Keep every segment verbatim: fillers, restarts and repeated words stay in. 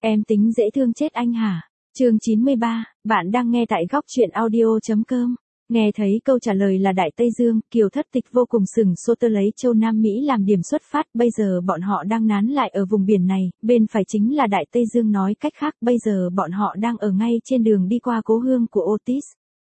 Em tính dễ thương chết anh hả? Chương chín mươi ba, bạn đang nghe tại góc truyện audio.com. Nghe thấy câu trả lời là Đại Tây Dương, Kiều Thất Tịch vô cùng sừng sốt, tơ lấy châu Nam Mỹ làm điểm xuất phát, bây giờ bọn họ đang nán lại ở vùng biển này, bên phải chính là Đại Tây Dương, nói cách khác bây giờ bọn họ đang ở ngay trên đường đi qua cố hương của Otis.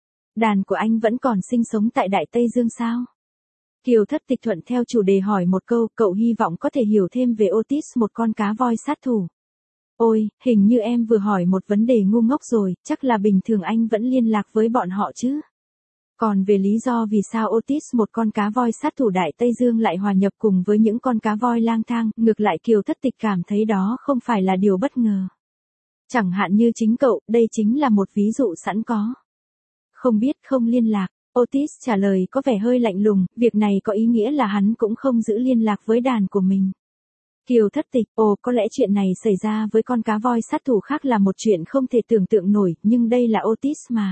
Đàn của anh vẫn còn sinh sống tại Đại Tây Dương sao? Kiều Thất Tịch thuận theo chủ đề hỏi một câu, cậu hy vọng có thể hiểu thêm về Otis, một con cá voi sát thủ. Ôi, hình như em vừa hỏi một vấn đề ngu ngốc rồi, chắc là bình thường anh vẫn liên lạc với bọn họ chứ. Còn về lý do vì sao Otis, một con cá voi sát thủ Đại Tây Dương, lại hòa nhập cùng với những con cá voi lang thang, ngược lại Kiều Thất Tịch cảm thấy đó không phải là điều bất ngờ. Chẳng hạn như chính cậu, đây chính là một ví dụ sẵn có. Không biết, không liên lạc. Otis trả lời có vẻ hơi lạnh lùng, việc này có ý nghĩa là hắn cũng không giữ liên lạc với đàn của mình. Kiều Thất Tịch, ồ, có lẽ chuyện này xảy ra với con cá voi sát thủ khác là một chuyện không thể tưởng tượng nổi, nhưng đây là Otis mà.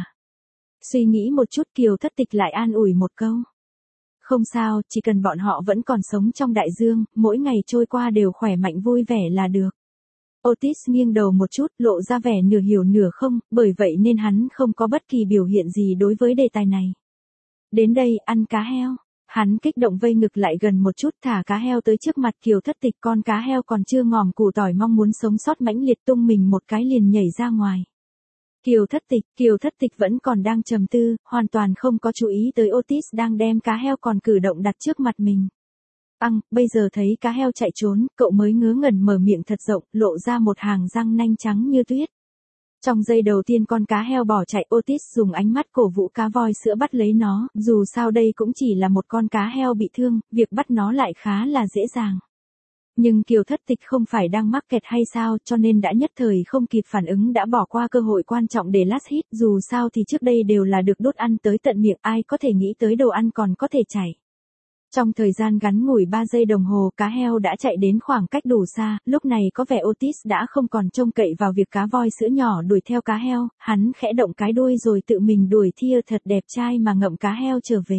Suy nghĩ một chút, Kiều Thất Tịch lại an ủi một câu. Không sao, chỉ cần bọn họ vẫn còn sống trong đại dương, mỗi ngày trôi qua đều khỏe mạnh vui vẻ là được. Otis nghiêng đầu một chút, lộ ra vẻ nửa hiểu nửa không, bởi vậy nên hắn không có bất kỳ biểu hiện gì đối với đề tài này. Đến đây, ăn cá heo. Hắn kích động vây ngực lại gần một chút, thả cá heo tới trước mặt Kiều Thất Tịch, con cá heo còn chưa ngòm củ tỏi mong muốn sống sót mãnh liệt tung mình một cái liền nhảy ra ngoài. Kiều Thất Tịch, Kiều Thất Tịch vẫn còn đang trầm tư, hoàn toàn không có chú ý tới Otis đang đem cá heo còn cử động đặt trước mặt mình. Ăng, bây giờ thấy cá heo chạy trốn, cậu mới ngớ ngẩn mở miệng thật rộng, lộ ra một hàng răng nanh trắng như tuyết. Trong giây đầu tiên con cá heo bỏ chạy, Otis dùng ánh mắt cổ vũ cá voi sữa bắt lấy nó, dù sao đây cũng chỉ là một con cá heo bị thương, việc bắt nó lại khá là dễ dàng. Nhưng Kiều Thất Tịch không phải đang mắc kẹt hay sao, cho nên đã nhất thời không kịp phản ứng đã bỏ qua cơ hội quan trọng để last hit, dù sao thì trước đây đều là được đốt ăn tới tận miệng, ai có thể nghĩ tới đồ ăn còn có thể chảy. Trong thời gian ngắn ngủi ba giây đồng hồ, cá heo đã chạy đến khoảng cách đủ xa, lúc này có vẻ Otis đã không còn trông cậy vào việc cá voi sữa nhỏ đuổi theo cá heo, hắn khẽ động cái đuôi rồi tự mình đuổi thia thật đẹp trai mà ngậm cá heo trở về.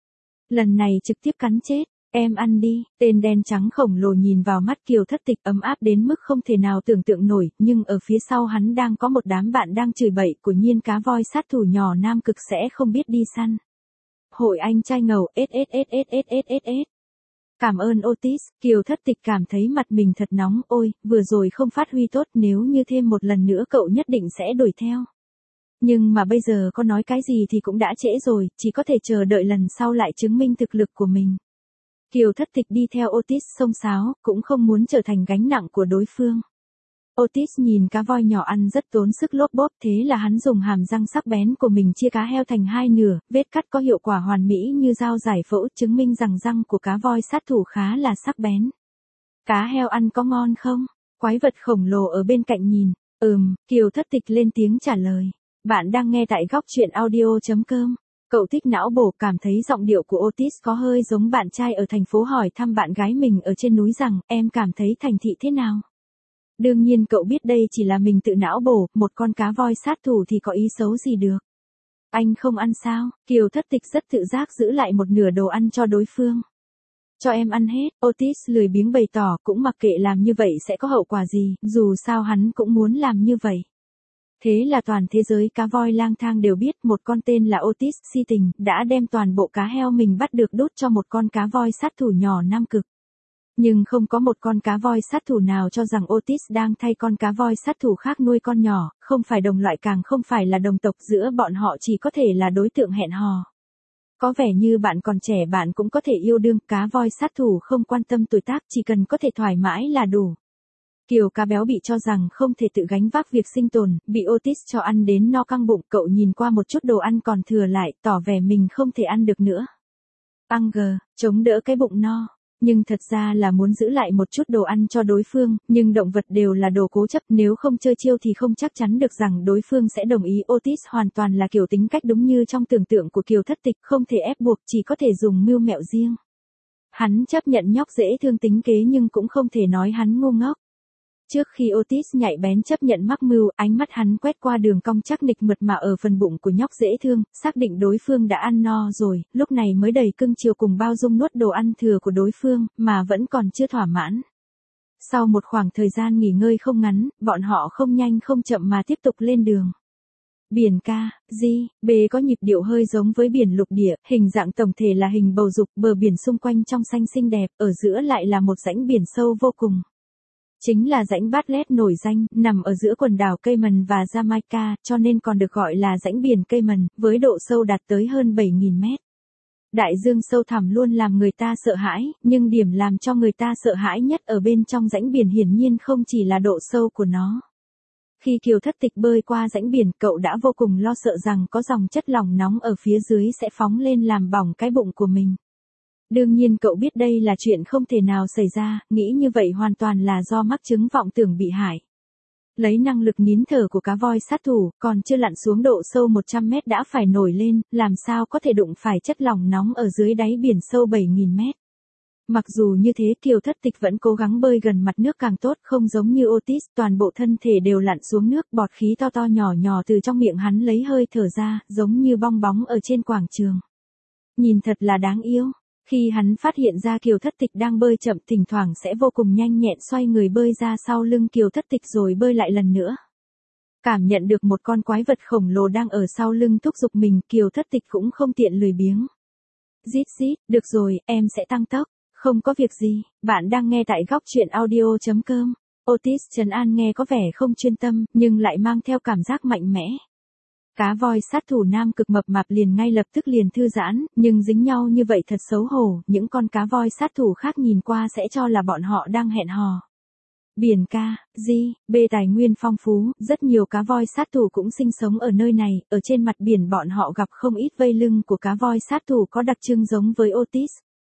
Lần này trực tiếp cắn chết, em ăn đi, tên đen trắng khổng lồ nhìn vào mắt Kiều Thất Tịch ấm áp đến mức không thể nào tưởng tượng nổi, nhưng ở phía sau hắn đang có một đám bạn đang chửi bậy, của nhiên cá voi sát thủ nhỏ Nam Cực sẽ không biết đi săn. Hội anh trai ngầu, ét ét ét ét ét ét ét ét. Cảm ơn Otis, Kiều Thất Tịch cảm thấy mặt mình thật nóng, ôi, vừa rồi không phát huy tốt, nếu như thêm một lần nữa cậu nhất định sẽ đuổi theo. Nhưng mà bây giờ có nói cái gì thì cũng đã trễ rồi, chỉ có thể chờ đợi lần sau lại chứng minh thực lực của mình. Kiều Thất Tịch đi theo Otis xông xáo, cũng không muốn trở thành gánh nặng của đối phương. Otis nhìn cá voi nhỏ ăn rất tốn sức lốp bốp, thế là hắn dùng hàm răng sắc bén của mình chia cá heo thành hai nửa, vết cắt có hiệu quả hoàn mỹ như dao giải phẫu, chứng minh rằng răng của cá voi sát thủ khá là sắc bén. Cá heo ăn có ngon không? Quái vật khổng lồ ở bên cạnh nhìn. Ừm, Kiều Thất Tịch lên tiếng trả lời. Bạn đang nghe tại góc truyện audio.com. Cậu thích não bổ, cảm thấy giọng điệu của Otis có hơi giống bạn trai ở thành phố hỏi thăm bạn gái mình ở trên núi rằng, em cảm thấy thành thị thế nào? Đương nhiên cậu biết đây chỉ là mình tự não bổ, một con cá voi sát thủ thì có ý xấu gì được. Anh không ăn sao? Kiều Thất Tịch rất tự giác giữ lại một nửa đồ ăn cho đối phương. Cho em ăn hết, Otis lười biếng bày tỏ, cũng mặc kệ làm như vậy sẽ có hậu quả gì, dù sao hắn cũng muốn làm như vậy. Thế là toàn thế giới cá voi lang thang đều biết một con tên là Otis si tình, đã đem toàn bộ cá heo mình bắt được đốt cho một con cá voi sát thủ nhỏ Nam Cực. Nhưng không có một con cá voi sát thủ nào cho rằng Otis đang thay con cá voi sát thủ khác nuôi con nhỏ, không phải đồng loại càng không phải là đồng tộc, giữa bọn họ chỉ có thể là đối tượng hẹn hò. Có vẻ như bạn còn trẻ bạn cũng có thể yêu đương, cá voi sát thủ không quan tâm tuổi tác, chỉ cần có thể thoải mái là đủ. Kiều cá béo bị cho rằng không thể tự gánh vác việc sinh tồn, bị Otis cho ăn đến no căng bụng, cậu nhìn qua một chút đồ ăn còn thừa lại, tỏ vẻ mình không thể ăn được nữa. Ăn gờ, chống đỡ cái bụng no. Nhưng thật ra là muốn giữ lại một chút đồ ăn cho đối phương, nhưng động vật đều là đồ cố chấp, nếu không chơi chiêu thì không chắc chắn được rằng đối phương sẽ đồng ý. Otis hoàn toàn là kiểu tính cách đúng như trong tưởng tượng của Kiều Thất Tịch, không thể ép buộc, chỉ có thể dùng mưu mẹo riêng. Hắn chấp nhận nhóc dễ thương tính kế nhưng cũng không thể nói hắn ngu ngốc. Trước khi Otis nhạy bén chấp nhận mắc mưu, ánh mắt hắn quét qua đường cong chắc nịch mượt mà ở phần bụng của nhóc dễ thương, xác định đối phương đã ăn no rồi, lúc này mới đầy cưng chiều cùng bao dung nuốt đồ ăn thừa của đối phương, mà vẫn còn chưa thỏa mãn. Sau một khoảng thời gian nghỉ ngơi không ngắn, bọn họ không nhanh không chậm mà tiếp tục lên đường. Biển Ca, Di, B có nhịp điệu hơi giống với biển lục địa, hình dạng tổng thể là hình bầu dục, bờ biển xung quanh trong xanh xinh đẹp, ở giữa lại là một rãnh biển sâu vô cùng. Chính là rãnh Bartlett nổi danh, nằm ở giữa quần đảo Cayman và Jamaica, cho nên còn được gọi là rãnh biển Cayman, với độ sâu đạt tới hơn bảy nghìn mét. Đại dương sâu thẳm luôn làm người ta sợ hãi, nhưng điểm làm cho người ta sợ hãi nhất ở bên trong rãnh biển hiển nhiên không chỉ là độ sâu của nó. Khi Kiều Thất Tịch bơi qua rãnh biển, cậu đã vô cùng lo sợ rằng có dòng chất lỏng nóng ở phía dưới sẽ phóng lên làm bỏng cái bụng của mình. Đương nhiên cậu biết đây là chuyện không thể nào xảy ra, nghĩ như vậy hoàn toàn là do mắc chứng vọng tưởng bị hại. Lấy năng lực nín thở của cá voi sát thủ, còn chưa lặn xuống độ sâu một trăm mét đã phải nổi lên, làm sao có thể đụng phải chất lỏng nóng ở dưới đáy biển sâu bảy nghìn mét. Mặc dù như thế Kiều Thất Tịch vẫn cố gắng bơi gần mặt nước càng tốt, không giống như Otis, toàn bộ thân thể đều lặn xuống nước, bọt khí to to nhỏ nhỏ từ trong miệng hắn lấy hơi thở ra, giống như bong bóng ở trên quảng trường. Nhìn thật là đáng yêu. Khi hắn phát hiện ra Kiều Thất Tịch đang bơi chậm, thỉnh thoảng sẽ vô cùng nhanh nhẹn xoay người bơi ra sau lưng Kiều Thất Tịch rồi bơi lại lần nữa. Cảm nhận được một con quái vật khổng lồ đang ở sau lưng thúc giục mình, Kiều Thất Tịch cũng không tiện lười biếng. Rít rít, được rồi, em sẽ tăng tốc. Không có việc gì, bạn đang nghe tại góc truyện audio chấm com. Otis trấn an nghe có vẻ không chuyên tâm, nhưng lại mang theo cảm giác mạnh mẽ. Cá voi sát thủ nam cực mập mạp liền ngay lập tức liền thư giãn, nhưng dính nhau như vậy thật xấu hổ, những con cá voi sát thủ khác nhìn qua sẽ cho là bọn họ đang hẹn hò. Biển Ca, Di, B tài nguyên phong phú, rất nhiều cá voi sát thủ cũng sinh sống ở nơi này, ở trên mặt biển bọn họ gặp không ít vây lưng của cá voi sát thủ có đặc trưng giống với Otis.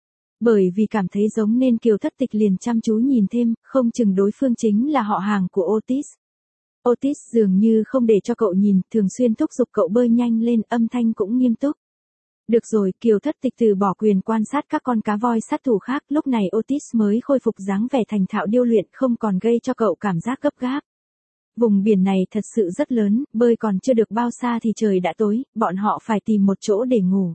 Bởi vì cảm thấy giống nên Kiều Thất Tịch liền chăm chú nhìn thêm, không chừng đối phương chính là họ hàng của Otis. Otis dường như không để cho cậu nhìn, thường xuyên thúc giục cậu bơi nhanh lên, âm thanh cũng nghiêm túc. Được rồi, Kiều Thất Tịch từ bỏ quyền quan sát các con cá voi sát thủ khác, lúc này Otis mới khôi phục dáng vẻ thành thạo điêu luyện, không còn gây cho cậu cảm giác gấp gáp. Vùng biển này thật sự rất lớn, bơi còn chưa được bao xa thì trời đã tối, bọn họ phải tìm một chỗ để ngủ.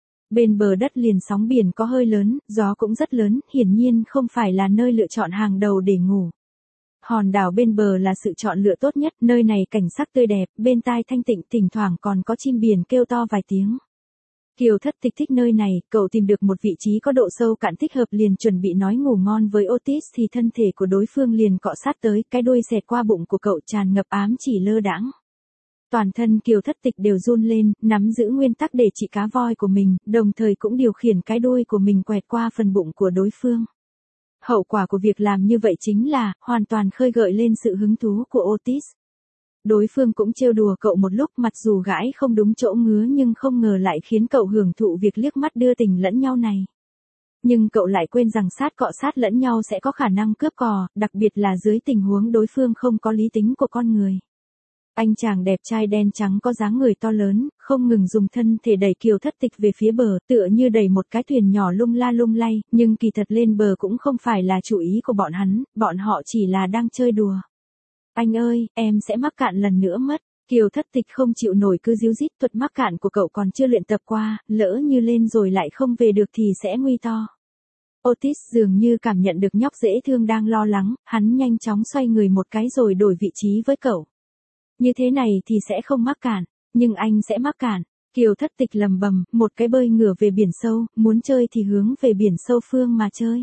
Bên bờ đất liền sóng biển có hơi lớn, gió cũng rất lớn, hiển nhiên không phải là nơi lựa chọn hàng đầu để ngủ. Hòn đảo bên bờ là sự chọn lựa tốt nhất, nơi này cảnh sắc tươi đẹp, bên tai thanh tịnh, thỉnh thoảng còn có chim biển kêu to vài tiếng. Kiều Thất Tịch thích nơi này, cậu tìm được một vị trí có độ sâu cạn thích hợp liền chuẩn bị nói ngủ ngon với Otis thì thân thể của đối phương liền cọ sát tới, cái đuôi xẹt qua bụng của cậu tràn ngập ám chỉ lơ đãng. Toàn thân Kiều Thất Tịch đều run lên, nắm giữ nguyên tắc để trị cá voi của mình, đồng thời cũng điều khiển cái đuôi của mình quẹt qua phần bụng của đối phương. Hậu quả của việc làm như vậy chính là, hoàn toàn khơi gợi lên sự hứng thú của Otis. Đối phương cũng trêu đùa cậu một lúc, mặc dù gãi không đúng chỗ ngứa nhưng không ngờ lại khiến cậu hưởng thụ việc liếc mắt đưa tình lẫn nhau này. Nhưng cậu lại quên rằng sát cọ sát lẫn nhau sẽ có khả năng cướp cò, đặc biệt là dưới tình huống đối phương không có lý tính của con người. Anh chàng đẹp trai đen trắng có dáng người to lớn, không ngừng dùng thân thể đẩy Kiều Thất Tịch về phía bờ, tựa như đẩy một cái thuyền nhỏ lung la lung lay, nhưng kỳ thật lên bờ cũng không phải là chủ ý của bọn hắn, bọn họ chỉ là đang chơi đùa. Anh ơi, em sẽ mắc cạn lần nữa mất. Kiều Thất Tịch không chịu nổi cứ díu dít, thuật mắc cạn của cậu còn chưa luyện tập qua, lỡ như lên rồi lại không về được thì sẽ nguy to. Otis dường như cảm nhận được nhóc dễ thương đang lo lắng, hắn nhanh chóng xoay người một cái rồi đổi vị trí với cậu. Như thế này thì sẽ không mắc cạn, nhưng anh sẽ mắc cạn. Kiều Thất Tịch lầm bầm, một cái bơi ngửa về biển sâu, muốn chơi thì hướng về biển sâu phương mà chơi.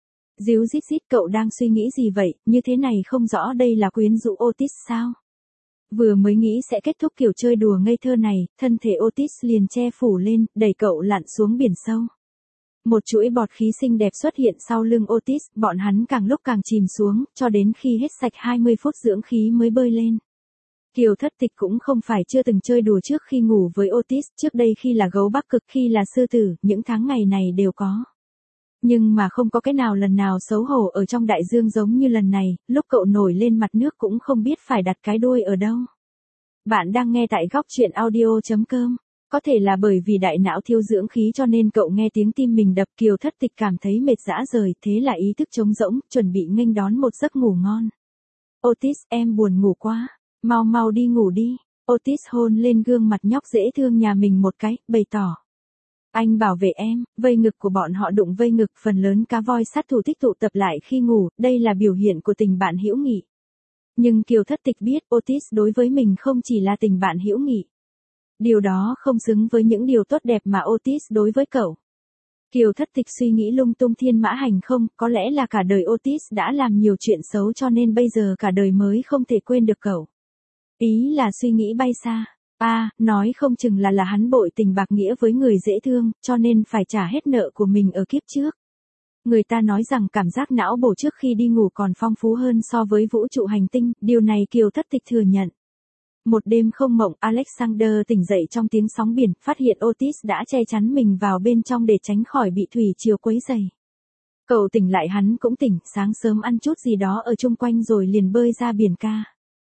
Díu dít dít, cậu đang suy nghĩ gì vậy, như thế này không rõ đây là quyến rũ Otis sao? Vừa mới nghĩ sẽ kết thúc kiểu chơi đùa ngây thơ này, thân thể Otis liền che phủ lên, đẩy cậu lặn xuống biển sâu. Một chuỗi bọt khí xinh đẹp xuất hiện sau lưng Otis, bọn hắn càng lúc càng chìm xuống, cho đến khi hết sạch hai mươi phút dưỡng khí mới bơi lên. Kiều Thất Tịch cũng không phải chưa từng chơi đùa trước khi ngủ với Otis, trước đây khi là gấu Bắc Cực, khi là sư tử, những tháng ngày này đều có. Nhưng mà không có cái nào lần nào xấu hổ ở trong đại dương giống như lần này, lúc cậu nổi lên mặt nước cũng không biết phải đặt cái đuôi ở đâu. Bạn đang nghe tại góc truyện audio chấm com. Có thể là bởi vì đại não thiếu dưỡng khí cho nên cậu nghe tiếng tim mình đập, Kiều Thất Tịch cảm thấy mệt rã rời, thế là ý thức trống rỗng, chuẩn bị nghênh đón một giấc ngủ ngon. Otis, em buồn ngủ quá, mau mau đi ngủ đi. Otis hôn lên gương mặt nhóc dễ thương nhà mình một cái, bày tỏ. Anh bảo vệ em, vây ngực của bọn họ đụng vây ngực, phần lớn cá voi sát thủ thích tụ tập lại khi ngủ, đây là biểu hiện của tình bạn hữu nghị. Nhưng Kiều Thất Tịch biết Otis đối với mình không chỉ là tình bạn hữu nghị. Điều đó không xứng với những điều tốt đẹp mà Otis đối với cậu. Kiều Thất Tịch suy nghĩ lung tung thiên mã hành không, có lẽ là cả đời Otis đã làm nhiều chuyện xấu cho nên bây giờ cả đời mới không thể quên được cậu. Ý là suy nghĩ bay xa. À, nói không chừng là là hắn bội tình bạc nghĩa với người dễ thương, cho nên phải trả hết nợ của mình ở kiếp trước. Người ta nói rằng cảm giác não bổ trước khi đi ngủ còn phong phú hơn so với vũ trụ hành tinh, điều này Kiều Thất Tịch thừa nhận. Một đêm không mộng, Alexander tỉnh dậy trong tiếng sóng biển, phát hiện Otis đã che chắn mình vào bên trong để tránh khỏi bị thủy triều quấy rầy. Cậu tỉnh lại hắn cũng tỉnh, sáng sớm ăn chút gì đó ở chung quanh rồi liền bơi ra biển ca.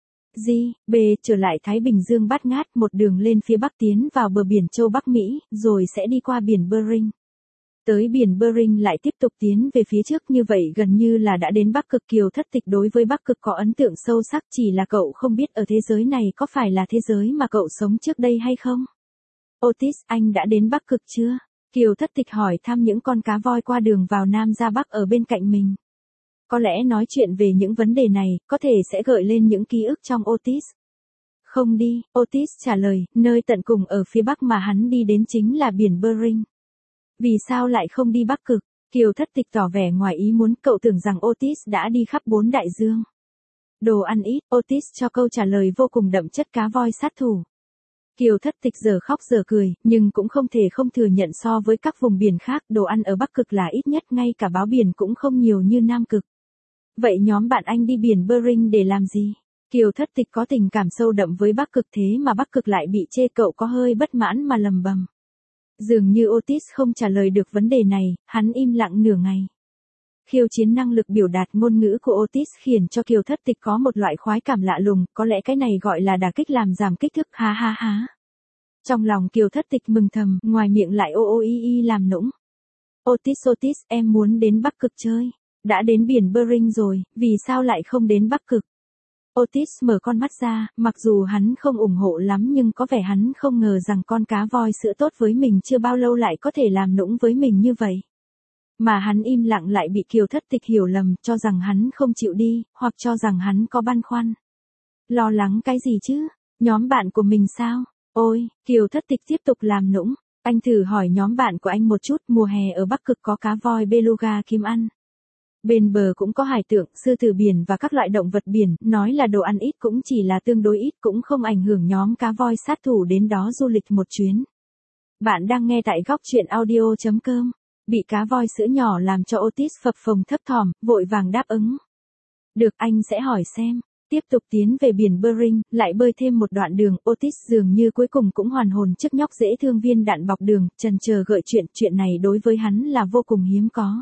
Di, B, trở lại Thái Bình Dương bát ngát, một đường lên phía bắc tiến vào bờ biển châu Bắc Mỹ, rồi sẽ đi qua biển Bering. Tới biển Bering lại tiếp tục tiến về phía trước, như vậy gần như là đã đến Bắc Cực. Kiều Thất Tịch đối với Bắc Cực có ấn tượng sâu sắc, chỉ là cậu không biết ở thế giới này có phải là thế giới mà cậu sống trước đây hay không. Otis, anh đã đến Bắc Cực chưa? Kiều Thất Tịch hỏi thăm những con cá voi qua đường vào Nam ra Bắc ở bên cạnh mình. Có lẽ nói chuyện về những vấn đề này, có thể sẽ gợi lên những ký ức trong Otis. Không đi, Otis trả lời, nơi tận cùng ở phía Bắc mà hắn đi đến chính là biển Bering. Vì sao lại không đi Bắc Cực? Kiều Thất Tịch tỏ vẻ ngoài ý muốn, cậu tưởng rằng Otis đã đi khắp bốn đại dương. Đồ ăn ít, Otis cho câu trả lời vô cùng đậm chất cá voi sát thủ. Kiều Thất Tịch giờ khóc giờ cười, nhưng cũng không thể không thừa nhận so với các vùng biển khác, đồ ăn ở Bắc Cực là ít nhất, ngay cả báo biển cũng không nhiều như Nam Cực. Vậy nhóm bạn anh đi biển Bering để làm gì? Kiều Thất Tịch có tình cảm sâu đậm với Bắc Cực, thế mà Bắc Cực lại bị chê, cậu có hơi bất mãn mà lầm bầm. Dường như Otis không trả lời được vấn đề này, hắn im lặng nửa ngày. Khiêu chiến năng lực biểu đạt ngôn ngữ của Otis khiến cho Kiều Thất Tịch có một loại khoái cảm lạ lùng, có lẽ cái này gọi là đả kích làm giảm kích thước, ha ha ha. Trong lòng Kiều Thất Tịch mừng thầm, ngoài miệng lại ô ô y y làm nũng. Otis Otis, em muốn đến Bắc Cực chơi. Đã đến biển Bering rồi, vì sao lại không đến Bắc Cực? Otis mở con mắt ra, mặc dù hắn không ủng hộ lắm nhưng có vẻ hắn không ngờ rằng con cá voi sữa tốt với mình chưa bao lâu lại có thể làm nũng với mình như vậy. Mà hắn im lặng lại bị Kiều Thất Tịch hiểu lầm, cho rằng hắn không chịu đi, hoặc cho rằng hắn có băn khoăn. Lo lắng cái gì chứ? Nhóm bạn của mình sao? Ôi, Kiều Thất Tịch tiếp tục làm nũng. Anh thử hỏi nhóm bạn của anh một chút, mùa hè ở Bắc Cực có cá voi beluga kiếm ăn. Bên bờ cũng có hải tượng, sư tử biển và các loại động vật biển, nói là đồ ăn ít cũng chỉ là tương đối ít, cũng không ảnh hưởng nhóm cá voi sát thủ đến đó du lịch một chuyến. Bạn đang nghe tại góc truyện audio chấm com. Bị cá voi sữa nhỏ làm cho Otis phập phồng thấp thỏm, vội vàng đáp ứng. Được, anh sẽ hỏi xem. Tiếp tục tiến về biển Bering, lại bơi thêm một đoạn đường, Otis dường như cuối cùng cũng hoàn hồn trước nhóc dễ thương viên đạn bọc đường, chần chờ gợi chuyện, chuyện này đối với hắn là vô cùng hiếm có.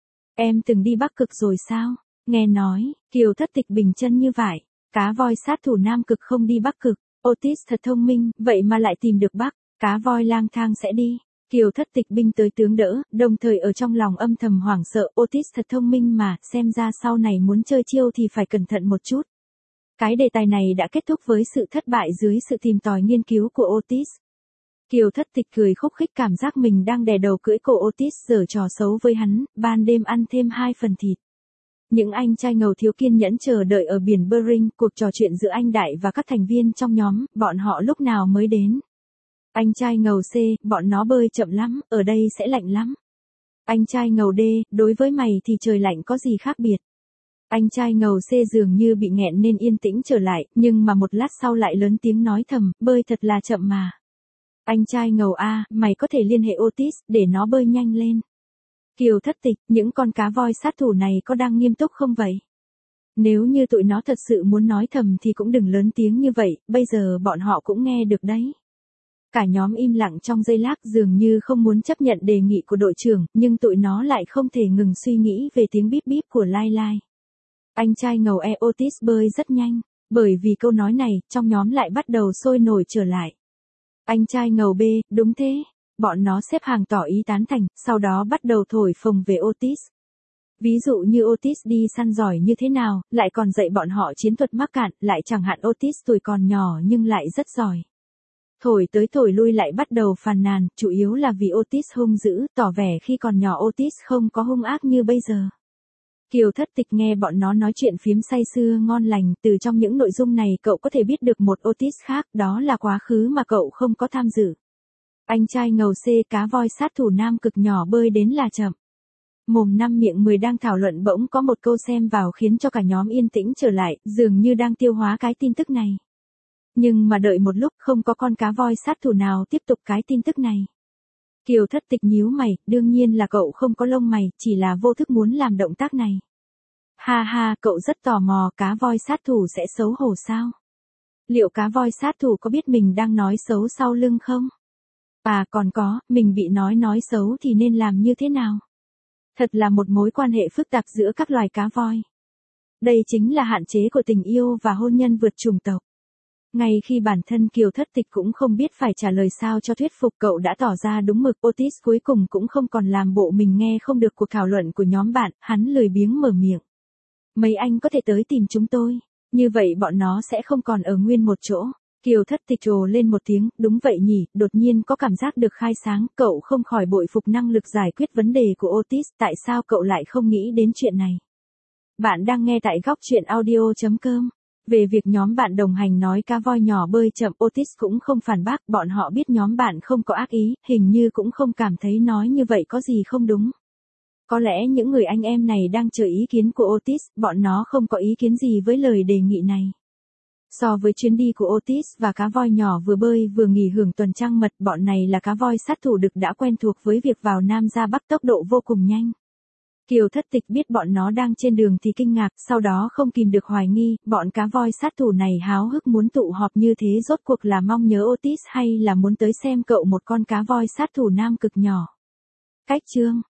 Em từng đi Bắc Cực rồi sao? Nghe nói, Kiều Thất Tịch bình chân như vải. Cá voi sát thủ Nam Cực không đi Bắc Cực. Otis thật thông minh, vậy mà lại tìm được Bắc. Cá voi lang thang sẽ đi. Kiều Thất Tịch binh tới tướng đỡ, đồng thời ở trong lòng âm thầm hoảng sợ. Otis thật thông minh mà, xem ra sau này muốn chơi chiêu thì phải cẩn thận một chút. Cái đề tài này đã kết thúc với sự thất bại dưới sự tìm tòi nghiên cứu của Otis. Kiều Thất Tịch cười khúc khích, cảm giác mình đang đè đầu cưỡi cổ Otis giở trò xấu với hắn, ban đêm ăn thêm hai phần thịt. Những anh trai ngầu thiếu kiên nhẫn chờ đợi ở biển Bering, cuộc trò chuyện giữa anh Đại và các thành viên trong nhóm, bọn họ lúc nào mới đến. Anh trai ngầu C, bọn nó bơi chậm lắm, ở đây sẽ lạnh lắm. Anh trai ngầu D, đối với mày thì trời lạnh có gì khác biệt. Anh trai ngầu C dường như bị nghẹn nên yên tĩnh trở lại, nhưng mà một lát sau lại lớn tiếng nói thầm, bơi thật là chậm mà. Anh trai ngầu A, mày có thể liên hệ Otis, để nó bơi nhanh lên. Kiều Thất Tịch, những con cá voi sát thủ này có đang nghiêm túc không vậy? Nếu như tụi nó thật sự muốn nói thầm thì cũng đừng lớn tiếng như vậy, bây giờ bọn họ cũng nghe được đấy. Cả nhóm im lặng trong giây lát, dường như không muốn chấp nhận đề nghị của đội trưởng, nhưng tụi nó lại không thể ngừng suy nghĩ về tiếng bíp bíp của Lai Lai. Anh trai ngầu E Otis bơi rất nhanh, bởi vì câu nói này, trong nhóm lại bắt đầu sôi nổi trở lại. Anh trai ngầu B, đúng thế. Bọn nó xếp hàng tỏ ý tán thành, sau đó bắt đầu thổi phồng về Otis. Ví dụ như Otis đi săn giỏi như thế nào, lại còn dạy bọn họ chiến thuật mắc cạn, lại chẳng hạn Otis tuổi còn nhỏ nhưng lại rất giỏi. Thổi tới thổi lui lại bắt đầu phàn nàn, chủ yếu là vì Otis hung dữ, tỏ vẻ khi còn nhỏ Otis không có hung ác như bây giờ. Kiều Thất Tịch nghe bọn nó nói chuyện phiếm say sưa ngon lành, từ trong những nội dung này cậu có thể biết được một Otis khác, đó là quá khứ mà cậu không có tham dự. Anh trai ngầu C cá voi sát thủ nam cực nhỏ bơi đến là chậm. Mồm năm miệng mười đang thảo luận bỗng có một câu xem vào khiến cho cả nhóm yên tĩnh trở lại, dường như đang tiêu hóa cái tin tức này. Nhưng mà đợi một lúc không có con cá voi sát thủ nào tiếp tục cái tin tức này. Kiều Thất Tịch nhíu mày, đương nhiên là cậu không có lông mày, chỉ là vô thức muốn làm động tác này. Ha ha, cậu rất tò mò cá voi sát thủ sẽ xấu hổ sao? Liệu cá voi sát thủ có biết mình đang nói xấu sau lưng không? À còn có, mình bị nói nói xấu thì nên làm như thế nào? Thật là một mối quan hệ phức tạp giữa các loài cá voi. Đây chính là hạn chế của tình yêu và hôn nhân vượt chủng tộc. Ngay khi bản thân Kiều Thất Tịch cũng không biết phải trả lời sao cho thuyết phục, cậu đã tỏ ra đúng mực. Otis cuối cùng cũng không còn làm bộ mình nghe không được cuộc thảo luận của nhóm bạn, hắn lười biếng mở miệng. Mấy anh có thể tới tìm chúng tôi, như vậy bọn nó sẽ không còn ở nguyên một chỗ. Kiều Thất Tịch trồ lên một tiếng, đúng vậy nhỉ, đột nhiên có cảm giác được khai sáng, cậu không khỏi bội phục năng lực giải quyết vấn đề của Otis, tại sao cậu lại không nghĩ đến chuyện này. Bạn đang nghe tại góc chuyện audio chấm com. Về việc nhóm bạn đồng hành nói cá voi nhỏ bơi chậm, Otis cũng không phản bác, bọn họ biết nhóm bạn không có ác ý, hình như cũng không cảm thấy nói như vậy có gì không đúng. Có lẽ những người anh em này đang chờ ý kiến của Otis, bọn nó không có ý kiến gì với lời đề nghị này. So với chuyến đi của Otis và cá voi nhỏ vừa bơi vừa nghỉ hưởng tuần trăng mật, bọn này là cá voi sát thủ đực đã quen thuộc với việc vào Nam ra Bắc tốc độ vô cùng nhanh. Kiều Thất Tịch biết bọn nó đang trên đường thì kinh ngạc, sau đó không kìm được hoài nghi, bọn cá voi sát thủ này háo hức muốn tụ họp như thế rốt cuộc là mong nhớ Otis hay là muốn tới xem cậu một con cá voi sát thủ nam cực nhỏ. Cách chương